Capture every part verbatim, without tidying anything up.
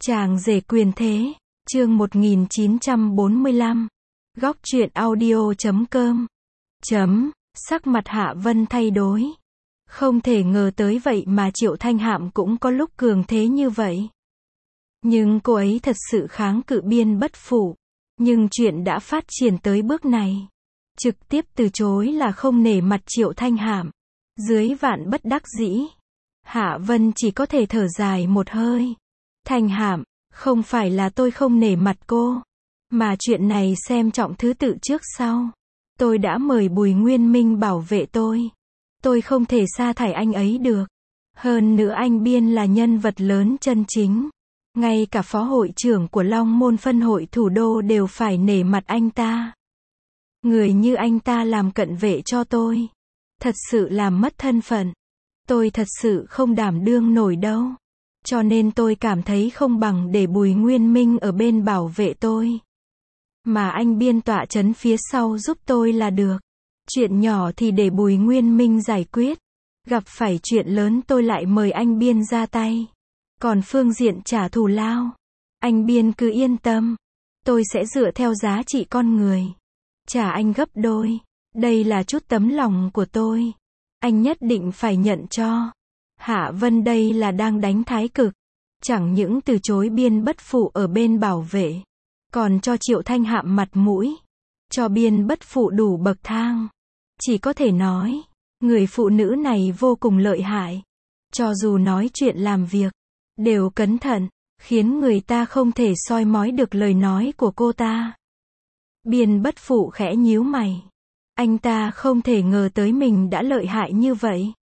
Chàng rể quyền thế, chương một nghìn chín trăm bốn mươi lăm. Góc truyện audio chấm com. Chấm, sắc mặt Hạ Vân thay đổi. Không thể ngờ tới vậy mà Triệu Thanh Hạm cũng có lúc cường thế như vậy. Nhưng cô ấy thật sự kháng cự Biên Bất Phụ. Nhưng chuyện đã phát triển tới bước này. Trực tiếp từ chối là không nể mặt Triệu Thanh Hạm. Dưới vạn bất đắc dĩ, Hạ Vân chỉ có thể thở dài một hơi. Thanh Hạm, không phải là tôi không nể mặt cô, mà chuyện này xem trọng thứ tự trước sau. Tôi đã mời Bùi Nguyên Minh bảo vệ tôi. Tôi không thể sa thải anh ấy được. Hơn nữa anh Biên là nhân vật lớn chân chính. Ngay cả phó hội trưởng của Long Môn phân hội thủ đô đều phải nể mặt anh ta. Người như anh ta làm cận vệ cho tôi, thật sự làm mất thân phận. Tôi thật sự không đảm đương nổi đâu. Cho nên tôi cảm thấy không bằng để Bùi Nguyên Minh ở bên bảo vệ tôi. Mà anh Biên tọa chấn phía sau giúp tôi là được. Chuyện nhỏ thì để Bùi Nguyên Minh giải quyết. Gặp phải chuyện lớn tôi lại mời anh Biên ra tay. Còn phương diện trả thù lao, anh Biên cứ yên tâm. Tôi sẽ dựa theo giá trị con người. Trả anh gấp đôi. Đây là chút tấm lòng của tôi. Anh nhất định phải nhận cho. Hạ Vân đây là đang đánh thái cực. Chẳng những từ chối Biên Bất Phụ ở bên bảo vệ, còn cho Triệu Thanh Hạm mặt mũi. Cho Biên Bất Phụ đủ bậc thang. Chỉ có thể nói, người phụ nữ này vô cùng lợi hại. Cho dù nói chuyện làm việc, đều cẩn thận, khiến người ta không thể soi mói được lời nói của cô ta. Biên Bất Phụ khẽ nhíu mày. Anh ta không thể ngờ tới mình đã lợi hại như vậy.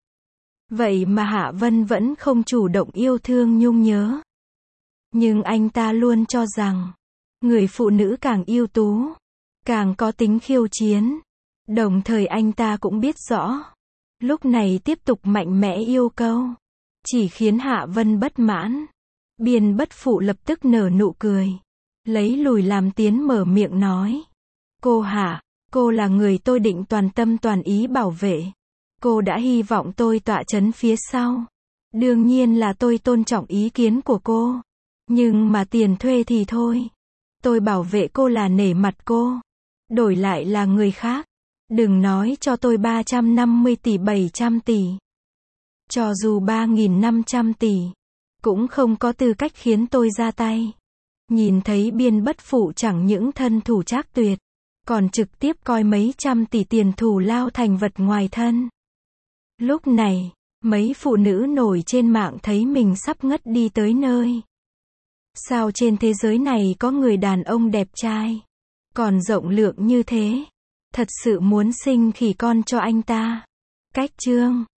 Vậy mà Hạ Vân vẫn không chủ động yêu thương nhung nhớ. Nhưng anh ta luôn cho rằng, người phụ nữ càng ưu tú, càng có tính khiêu chiến. Đồng thời anh ta cũng biết rõ, lúc này tiếp tục mạnh mẽ yêu cầu, chỉ khiến Hạ Vân bất mãn. Biên Bất Phụ lập tức nở nụ cười. Lấy lùi làm tiến mở miệng nói. Cô Hạ, cô là người tôi định toàn tâm toàn ý bảo vệ. Cô đã hy vọng tôi tọa chấn phía sau. Đương nhiên là tôi tôn trọng ý kiến của cô. Nhưng mà tiền thuê thì thôi. Tôi bảo vệ cô là nể mặt cô. Đổi lại là người khác. Đừng nói cho tôi ba trăm năm mươi tỷ bảy trăm tỷ. Cho dù ba nghìn năm trăm tỷ. Cũng không có tư cách khiến tôi ra tay. Nhìn thấy Biên Bất Phụ chẳng những thân thủ trác tuyệt, còn trực tiếp coi mấy trăm tỷ tiền thù lao thành vật ngoài thân. Lúc này, mấy phụ nữ nổi trên mạng thấy mình sắp ngất đi tới nơi. Sao trên thế giới này có người đàn ông đẹp trai, còn rộng lượng như thế? Thật sự muốn sinh khỉ con cho anh ta. Cách chương